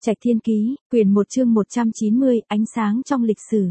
Trạch Thiên Ký, quyển 1 chương 190, ánh sáng trong lịch sử.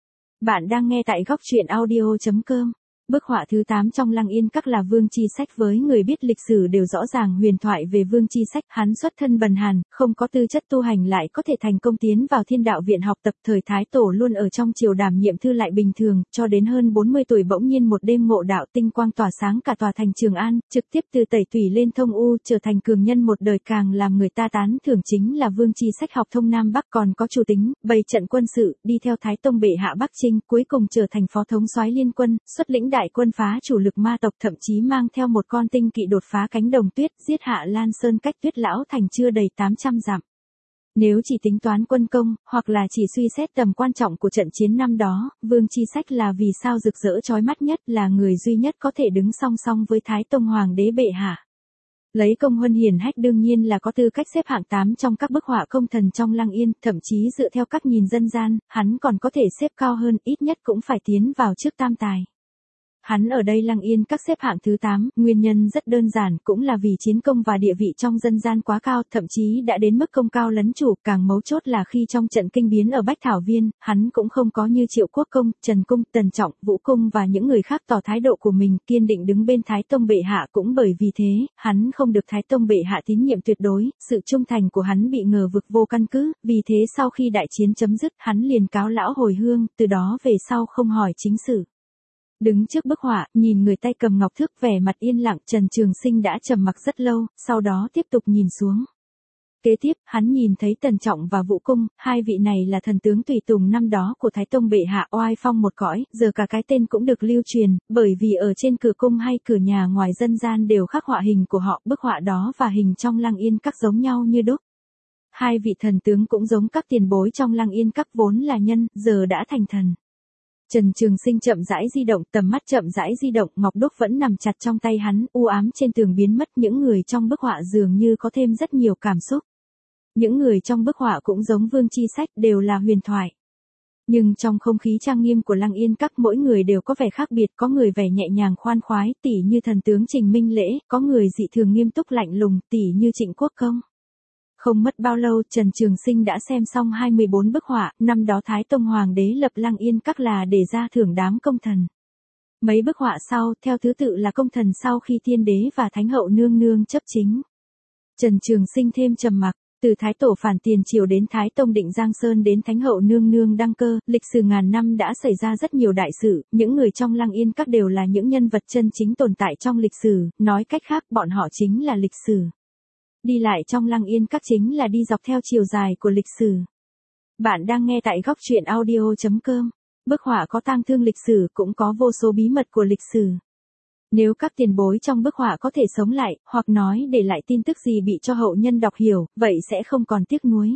Bạn đang nghe tại góc truyện audio.com. Bức họa thứ 8 trong Lăng Yên Các là Vương Chi Sách. Với người biết lịch sử đều rõ ràng huyền thoại về Vương Chi Sách. Hắn xuất thân bần hàn, không có tư chất tu hành lại có thể thành công tiến vào Thiên Đạo Viện học tập. Thời Thái Tổ luôn ở trong triều đảm nhiệm thư lại bình thường, cho đến hơn 40 tuổi bỗng nhiên một đêm ngộ đạo, tinh quang tỏa sáng cả tòa thành Trường An, trực tiếp từ tẩy tủy lên thông u, trở thành cường nhân một đời. Càng làm người ta tán thưởng chính là Vương Chi Sách học thông Nam Bắc, còn có chủ tính, bày trận quân sự, đi theo Thái Tông bệ hạ Bắc Chinh, cuối cùng trở thành phó thống soái liên quân, xuất lĩnh đại quân phá chủ lực ma tộc, thậm chí mang theo một con tinh kỵ đột phá cánh đồng tuyết, giết Hạ Lan Sơn cách Tuyết Lão Thành chưa đầy 800 dặm. Nếu chỉ tính toán quân công, hoặc là chỉ suy xét tầm quan trọng của trận chiến năm đó, Vương Chi Sách là vì sao rực rỡ chói mắt nhất, là người duy nhất có thể đứng song song với Thái Tông Hoàng đế bệ hạ. Lấy công huân hiển hách đương nhiên là có tư cách xếp hạng 8 trong các bức họa công thần trong Lăng Yên, thậm chí dựa theo các nhìn dân gian, hắn còn có thể xếp cao hơn, ít nhất cũng phải tiến vào trước tam tài. Hắn ở đây Lăng Yên Các xếp hạng thứ 8, nguyên nhân rất đơn giản, cũng là vì chiến công và địa vị trong dân gian quá cao, thậm chí đã đến mức công cao lấn chủ. Càng mấu chốt là khi trong trận kinh biến ở Bách Thảo Viên, hắn cũng không có như Triệu Quốc Công, Trần Cung, Tần Trọng, Vũ Cung và những người khác tỏ thái độ của mình, kiên định đứng bên Thái Tông bệ hạ. Cũng bởi vì thế, hắn không được Thái Tông bệ hạ tín nhiệm tuyệt đối, sự trung thành của hắn bị ngờ vực vô căn cứ, vì thế sau khi đại chiến chấm dứt, hắn liền cáo lão hồi hương, từ đó về sau không hỏi chính sự. Đứng trước bức họa, nhìn người tay cầm ngọc thước, vẻ mặt yên lặng, Trần Trường Sinh đã trầm mặc rất lâu, sau đó tiếp tục nhìn xuống. Kế tiếp, hắn nhìn thấy Tần Trọng và Vũ Cung, hai vị này là thần tướng tùy tùng năm đó của Thái Tông bệ hạ, oai phong một cõi, giờ cả cái tên cũng được lưu truyền, bởi vì ở trên cửa cung hay cửa nhà ngoài dân gian đều khắc họa hình của họ, bức họa đó và hình trong Lăng Yên Các giống nhau như đúc. Hai vị thần tướng cũng giống các tiền bối trong Lăng Yên Các, vốn là nhân, giờ đã thành thần. Trần Trường Sinh chậm rãi di động, tầm mắt chậm rãi di động, ngọc đúc vẫn nằm chặt trong tay hắn, u ám trên tường biến mất, những người trong bức họa dường như có thêm rất nhiều cảm xúc. Những người trong bức họa cũng giống Vương Chi Sách, đều là huyền thoại. Nhưng trong không khí trang nghiêm của Lăng Yên Các, mỗi người đều có vẻ khác biệt, có người vẻ nhẹ nhàng khoan khoái, tỉ như thần tướng Trình Minh Lễ, có người dị thường nghiêm túc lạnh lùng, tỉ như Trịnh Quốc Công. Không mất bao lâu, Trần Trường Sinh đã xem xong 24 bức họa, năm đó Thái Tông Hoàng đế lập Lăng Yên Các là để ra thưởng đám công thần. Mấy bức họa sau, theo thứ tự là công thần sau khi Thiên Đế và Thánh Hậu nương nương chấp chính. Trần Trường Sinh thêm trầm mặc, từ Thái Tổ phản tiền triều đến Thái Tông định Giang Sơn đến Thánh Hậu nương nương đăng cơ, lịch sử ngàn năm đã xảy ra rất nhiều đại sự, những người trong Lăng Yên Các đều là những nhân vật chân chính tồn tại trong lịch sử, nói cách khác bọn họ chính là lịch sử. Đi lại trong Lăng Yên Các chính là đi dọc theo chiều dài của lịch sử. Bạn đang nghe tại góc truyện audio.com. Bức họa có tang thương lịch sử, cũng có vô số bí mật của lịch sử. Nếu các tiền bối trong bức họa có thể sống lại, hoặc nói để lại tin tức gì bị cho hậu nhân đọc hiểu, vậy sẽ không còn tiếc nuối.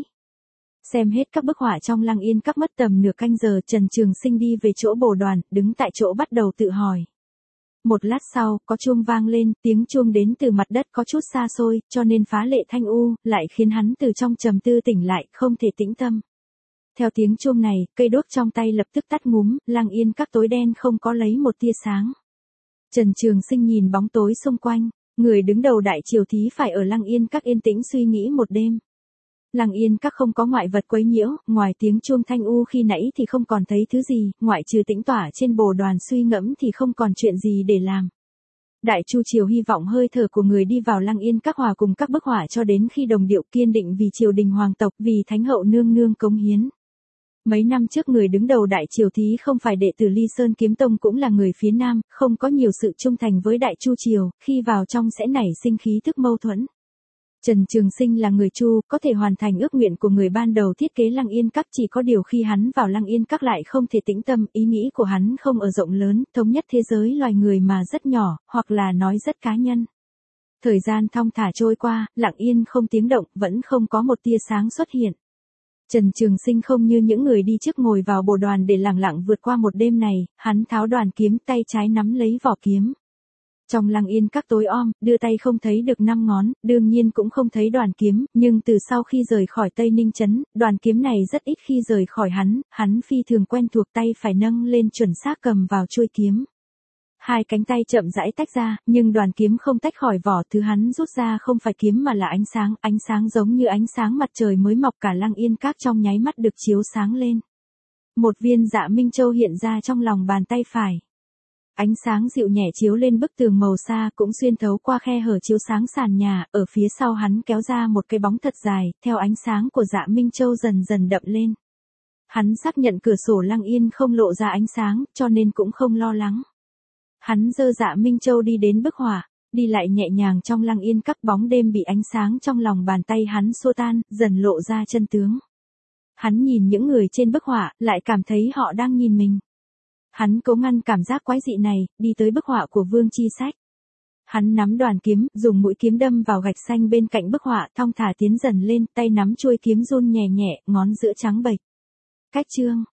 Xem hết các bức họa trong Lăng Yên Các mất tầm nửa canh giờ, Trần Trường Sinh đi về chỗ bồ đoàn, đứng tại chỗ bắt đầu tự hỏi. Một lát sau, có chuông vang lên, tiếng chuông đến từ mặt đất có chút xa xôi, cho nên phá lệ thanh u, lại khiến hắn từ trong trầm tư tỉnh lại, không thể tĩnh tâm. Theo tiếng chuông này, cây đuốc trong tay lập tức tắt ngúm, Lăng Yên Các tối đen không có lấy một tia sáng. Trần Trường Sinh nhìn bóng tối xung quanh, người đứng đầu đại triều thí phải ở Lăng Yên Các yên tĩnh suy nghĩ một đêm. Lăng Yên Các không có ngoại vật quấy nhiễu, ngoài tiếng chuông thanh u khi nãy thì không còn thấy thứ gì, ngoại trừ tĩnh tỏa trên bồ đoàn suy ngẫm thì không còn chuyện gì để làm. Đại Chu triều hy vọng hơi thở của người đi vào Lăng Yên Các hòa cùng các bức họa cho đến khi đồng điệu kiên định vì triều đình hoàng tộc, vì Thánh Hậu nương nương cống hiến. Mấy năm trước người đứng đầu đại triều thí không phải đệ tử Ly Sơn Kiếm Tông cũng là người phía Nam, không có nhiều sự trung thành với Đại Chu triều, khi vào trong sẽ nảy sinh khí thức mâu thuẫn. Trần Trường Sinh là người Chu, có thể hoàn thành ước nguyện của người ban đầu thiết kế Lăng Yên Các, chỉ có điều khi hắn vào Lăng Yên Các lại không thể tĩnh tâm, ý nghĩ của hắn không ở rộng lớn, thống nhất thế giới loài người mà rất nhỏ, hoặc là nói rất cá nhân. Thời gian thong thả trôi qua, lặng yên không tiếng động, vẫn không có một tia sáng xuất hiện. Trần Trường Sinh không như những người đi trước ngồi vào bồ đoàn để lặng lặng vượt qua một đêm này, hắn tháo đoàn kiếm, tay trái nắm lấy vỏ kiếm. Trong Lăng Yên Các tối om, đưa tay không thấy được 5 ngón, đương nhiên cũng không thấy đoàn kiếm, nhưng từ sau khi rời khỏi Tây Ninh Trấn, đoàn kiếm này rất ít khi rời khỏi hắn phi thường quen thuộc, tay phải nâng lên chuẩn xác cầm vào chuôi kiếm. Hai cánh tay chậm rãi tách ra, nhưng đoàn kiếm không tách khỏi vỏ, thứ hắn rút ra không phải kiếm mà là ánh sáng giống như ánh sáng mặt trời mới mọc, cả Lăng Yên Các trong nháy mắt được chiếu sáng lên. Một viên Dạ Minh Châu hiện ra trong lòng bàn tay phải. Ánh sáng dịu nhẹ chiếu lên bức tường màu xa, cũng xuyên thấu qua khe hở chiếu sáng sàn nhà, ở phía sau hắn kéo ra một cái bóng thật dài, theo ánh sáng của Dạ Minh Châu dần dần đậm lên. Hắn xác nhận cửa sổ Lăng Yên không lộ ra ánh sáng, cho nên cũng không lo lắng. Hắn giơ Dạ Minh Châu đi đến bức họa, đi lại nhẹ nhàng trong Lăng Yên Các, bóng đêm bị ánh sáng trong lòng bàn tay hắn xua tan, dần lộ ra chân tướng. Hắn nhìn những người trên bức họa, lại cảm thấy họ đang nhìn mình. Hắn cố ngăn cảm giác quái dị này, đi tới bức họa của Vương Chi Sách. Hắn nắm đoàn kiếm, dùng mũi kiếm đâm vào gạch xanh bên cạnh bức họa, thong thả tiến dần lên, tay nắm chuôi kiếm run nhẹ nhẹ, ngón giữa trắng bệch. Cách chương